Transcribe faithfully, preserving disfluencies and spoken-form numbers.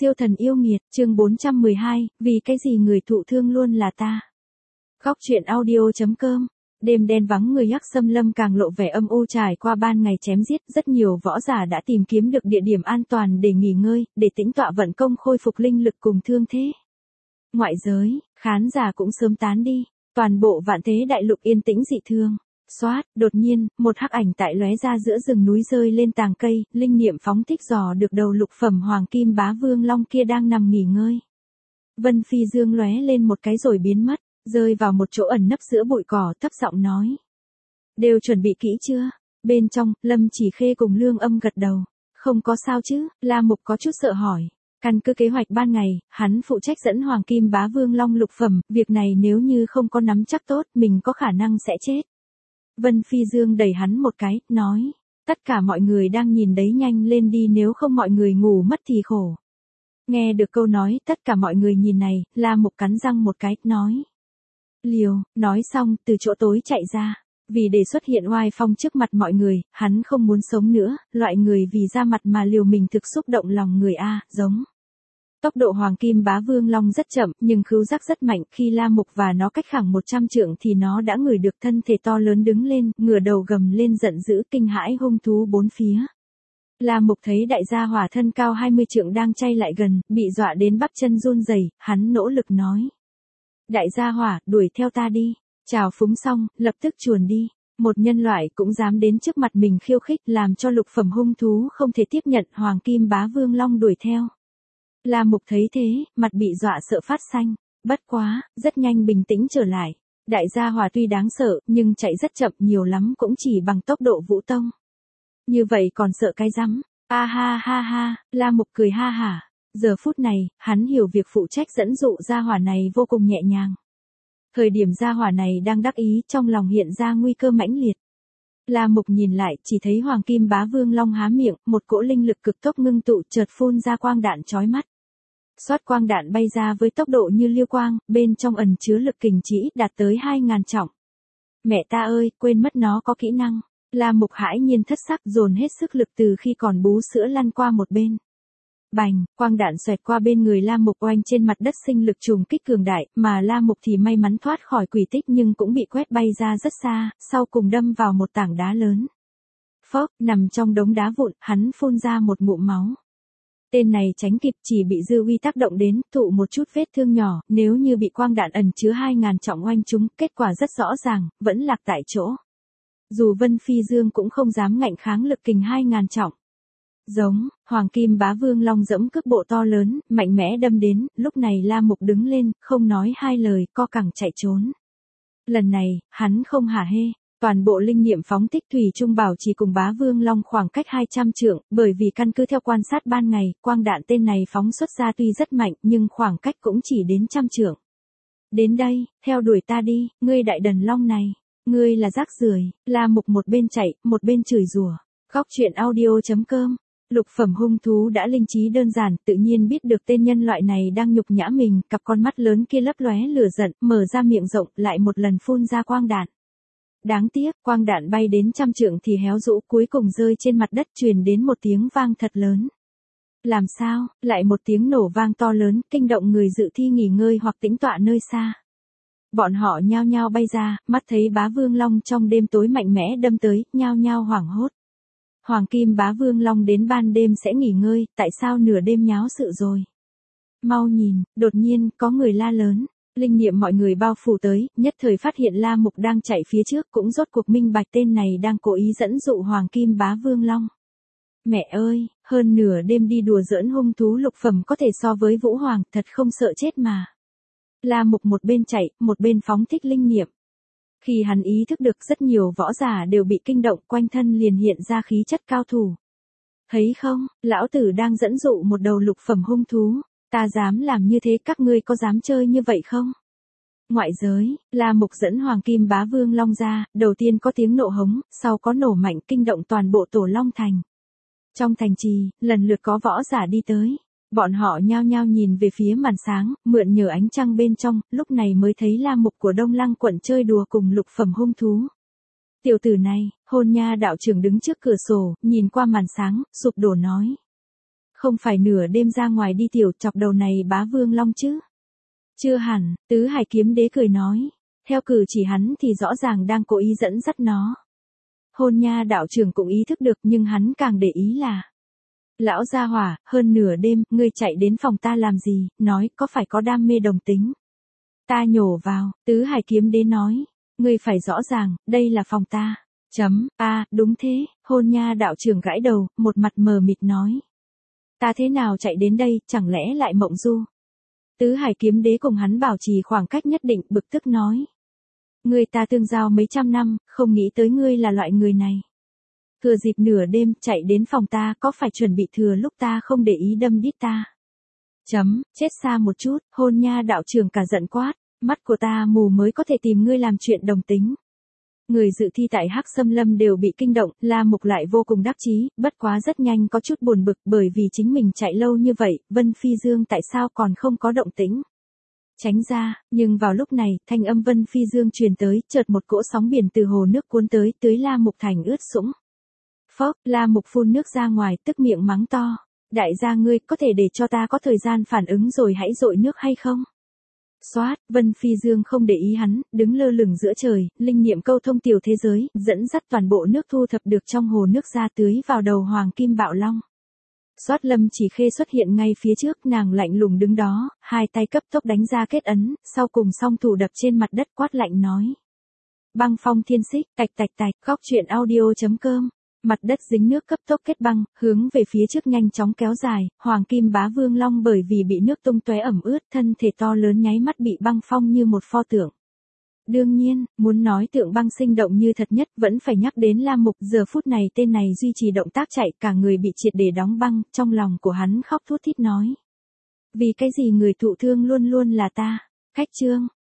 Siêu thần yêu nghiệt, chương bốn trăm mười hai, vì cái gì người thụ thương luôn là ta. Góc truyện audio.com. Đêm đen vắng người Hắc Xâm Lâm càng lộ vẻ âm u, trải qua ban ngày chém giết, rất nhiều võ giả đã tìm kiếm được địa điểm an toàn để nghỉ ngơi, để tĩnh tọa vận công khôi phục linh lực cùng thương thế. Ngoại giới, khán giả cũng sớm tán đi, toàn bộ vạn thế đại lục yên tĩnh dị thường. Xoát, đột nhiên, một hắc ảnh tại lóe ra giữa rừng núi rơi lên tàng cây, linh niệm phóng thích dò được đầu lục phẩm hoàng kim bá vương long kia đang nằm nghỉ ngơi. Vân Phi Dương lóe lên một cái rồi biến mất, rơi vào một chỗ ẩn nấp giữa bụi cỏ, thấp giọng nói. Đều chuẩn bị kỹ chưa? Bên trong, Lâm Chỉ Khê cùng Lương Âm gật đầu. Không có sao chứ, La Mục có chút sợ hỏi. Căn cứ kế hoạch ban ngày, hắn phụ trách dẫn hoàng kim bá vương long lục phẩm, việc này nếu như không có nắm chắc tốt, mình có khả năng sẽ chết. Vân Phi Dương đẩy hắn một cái, nói, tất cả mọi người đang nhìn đấy, nhanh lên đi, nếu không mọi người ngủ mất thì khổ. Nghe được câu nói, tất cả mọi người nhìn này, La Mục cắn răng một cái, nói. Liều, nói xong, từ chỗ tối chạy ra. Vì để xuất hiện oai phong trước mặt mọi người, hắn không muốn sống nữa, loại người vì ra mặt mà liều mình thực xúc động lòng người a, giống. Tốc độ hoàng kim bá vương long rất chậm, nhưng khứu giác rất mạnh, khi La Mục và nó cách khoảng một trăm trượng thì nó đã ngửi được thân thể to lớn đứng lên, ngửa đầu gầm lên giận dữ, kinh hãi hung thú bốn phía. La Mục thấy đại gia hỏa thân cao hai mươi trượng đang chay lại gần, bị dọa đến bắp chân run rẩy, hắn nỗ lực nói. Đại gia hỏa, đuổi theo ta đi. Chào phúng xong, lập tức chuồn đi. Một nhân loại cũng dám đến trước mặt mình khiêu khích, làm cho lục phẩm hung thú không thể tiếp nhận, hoàng kim bá vương long đuổi theo. La Mục thấy thế, mặt bị dọa sợ phát xanh. Bất quá, rất nhanh bình tĩnh trở lại. Đại gia hỏa tuy đáng sợ, nhưng chạy rất chậm, nhiều lắm cũng chỉ bằng tốc độ Vũ Tông. Như vậy còn sợ cái rắm? A ha ha ha, La Mục cười ha hả. Giờ phút này, hắn hiểu việc phụ trách dẫn dụ gia hỏa này vô cùng nhẹ nhàng. Thời điểm gia hỏa này đang đắc ý, trong lòng hiện ra nguy cơ mãnh liệt. La Mục nhìn lại, chỉ thấy hoàng kim bá vương long há miệng, một cỗ linh lực cực tốc ngưng tụ, chợt phun ra quang đạn chói mắt. Xoát, quang đạn bay ra với tốc độ như liêu quang, bên trong ẩn chứa lực kình chỉ ít đạt tới hai ngàn trọng. Mẹ ta ơi, quên mất nó có kỹ năng. La Mục hãi nhiên thất sắc, dồn hết sức lực từ khi còn bú sữa lăn qua một bên. Bành, quang đạn xoẹt qua bên người La Mục, oanh trên mặt đất, sinh lực trùng kích cường đại, mà La Mục thì may mắn thoát khỏi quỷ tích nhưng cũng bị quét bay ra rất xa, sau cùng đâm vào một tảng đá lớn. Phốc, nằm trong đống đá vụn, hắn phun ra một ngụm máu. Tên này tránh kịp, chỉ bị dư uy tác động đến, thụ một chút vết thương nhỏ, nếu như bị quang đạn ẩn chứa hai ngàn trọng oanh trúng, kết quả rất rõ ràng, vẫn lạc tại chỗ. Dù Vân Phi Dương cũng không dám ngạnh kháng lực kình hai ngàn trọng. Giống, hoàng kim bá vương long dẫm cước bộ to lớn, mạnh mẽ đâm đến, lúc này La Mục đứng lên, không nói hai lời, co cẳng chạy trốn. Lần này, hắn không hả hê, toàn bộ linh niệm phóng thích, thủy trung bảo trì cùng bá vương long khoảng cách hai trăm trượng, bởi vì căn cứ theo quan sát ban ngày, quang đạn tên này phóng xuất ra tuy rất mạnh, nhưng khoảng cách cũng chỉ đến trăm trượng. Đến đây, theo đuổi ta đi, ngươi đại đần long này, ngươi là rác rưởi. La Mục một bên chạy, một bên chửi rủa. Góc truyện audio.com. Lục phẩm hung thú đã linh trí đơn giản, tự nhiên biết được tên nhân loại này đang nhục nhã mình, cặp con mắt lớn kia lấp lóe lửa giận, mở ra miệng rộng, lại một lần phun ra quang đạn. Đáng tiếc, quang đạn bay đến trăm trượng thì héo rũ, cuối cùng rơi trên mặt đất, truyền đến một tiếng vang thật lớn. Làm sao, lại một tiếng nổ vang to lớn, kinh động người dự thi nghỉ ngơi hoặc tĩnh tọa nơi xa. Bọn họ nhao nhao bay ra, mắt thấy bá vương long trong đêm tối mạnh mẽ đâm tới, nhao nhao hoảng hốt. Hoàng kim bá vương long đến ban đêm sẽ nghỉ ngơi, tại sao nửa đêm nháo sự rồi? Mau nhìn, đột nhiên, có người la lớn. Linh niệm mọi người bao phủ tới, nhất thời phát hiện La Mục đang chạy phía trước, cũng rốt cuộc minh bạch tên này đang cố ý dẫn dụ hoàng kim bá vương long. Mẹ ơi, hơn nửa đêm đi đùa giỡn hung thú lục phẩm có thể so với vũ hoàng, thật không sợ chết mà. La Mục một bên chạy, một bên phóng thích linh niệm. Khi hắn ý thức được rất nhiều võ giả đều bị kinh động, quanh thân liền hiện ra khí chất cao thủ. Thấy không, lão tử đang dẫn dụ một đầu lục phẩm hung thú, ta dám làm như thế, các ngươi có dám chơi như vậy không? Ngoại giới, La Mục dẫn hoàng kim bá vương long ra, đầu tiên có tiếng nộ hống, sau có nổ mạnh kinh động toàn bộ Tổ Long Thành. Trong thành trì, lần lượt có võ giả đi tới. Bọn họ nhao nhao nhìn về phía màn sáng, mượn nhờ ánh trăng bên trong, lúc này mới thấy La Mục của Đông Lăng quận chơi đùa cùng lục phẩm hung thú. Tiểu tử này, Hôn Nha đạo trưởng đứng trước cửa sổ, nhìn qua màn sáng, sụp đổ nói. không phải nửa đêm ra ngoài đi tiểu chọc đầu này bá vương long chứ? Chưa hẳn, Tứ Hải Kiếm Đế cười nói. Theo cử chỉ hắn thì rõ ràng đang cố ý dẫn dắt nó. Hôn Nha đạo trưởng cũng ý thức được nhưng hắn càng để ý là. Lão gia hỏa, hơn nửa đêm, ngươi chạy đến phòng ta làm gì, nói có phải có đam mê đồng tính. Ta nhổ vào, Tứ Hải Kiếm Đế nói. Ngươi phải rõ ràng, đây là phòng ta. Chấm, a à, đúng thế, Hôn Nha đạo trưởng gãi đầu, một mặt mờ mịt nói. Ta thế nào chạy đến đây, chẳng lẽ lại mộng du? Tứ Hải Kiếm Đế cùng hắn bảo trì khoảng cách nhất định, bực tức nói. Ngươi ta tương giao mấy trăm năm, không nghĩ tới ngươi là loại người này. Thừa dịp nửa đêm, chạy đến phòng ta, có phải chuẩn bị thừa lúc ta không để ý đâm đít ta? Chấm, chết xa một chút, Hôn Nha đạo trưởng cả giận quát, mắt của ta mù mới có thể tìm ngươi làm chuyện đồng tính. Người dự thi tại Hắc Sâm Lâm đều bị kinh động, La Mục lại vô cùng đắc chí, bất quá rất nhanh có chút buồn bực bởi vì chính mình chạy lâu như vậy, Vân Phi Dương tại sao còn không có động tĩnh. Tránh ra, nhưng vào lúc này, thanh âm Vân Phi Dương truyền tới, chợt một cỗ sóng biển từ hồ nước cuốn tới, tưới La Mục thành ướt sũng. Phốc, La Mục phun nước ra ngoài, tức miệng mắng to. Đại gia ngươi, có thể để cho ta có thời gian phản ứng rồi hãy dội nước hay không? Xoát, Vân Phi Dương không để ý hắn, đứng lơ lửng giữa trời, linh niệm câu thông tiểu thế giới, dẫn dắt toàn bộ nước thu thập được trong hồ nước ra tưới vào đầu Hoàng Kim Bạo Long. Xoát Lâm Chỉ Khê xuất hiện ngay phía trước, nàng lạnh lùng đứng đó, hai tay cấp tốc đánh ra kết ấn, sau cùng song thủ đập trên mặt đất quát lạnh nói. Băng phong thiên xích, tạch tạch tạch, góc truyện audio chấm com. Mặt đất dính nước cấp tốc kết băng, hướng về phía trước nhanh chóng kéo dài, Hoàng Kim Bá Vương Long bởi vì bị nước tung tóe ẩm ướt, thân thể to lớn nháy mắt bị băng phong như một pho tượng. Đương nhiên, muốn nói tượng băng sinh động như thật nhất vẫn phải nhắc đến La Mục, giờ phút này tên này duy trì động tác chạy, cả người bị triệt để đóng băng, trong lòng của hắn khóc thút thít nói. Vì cái gì người thụ thương luôn luôn là ta? Khách chương.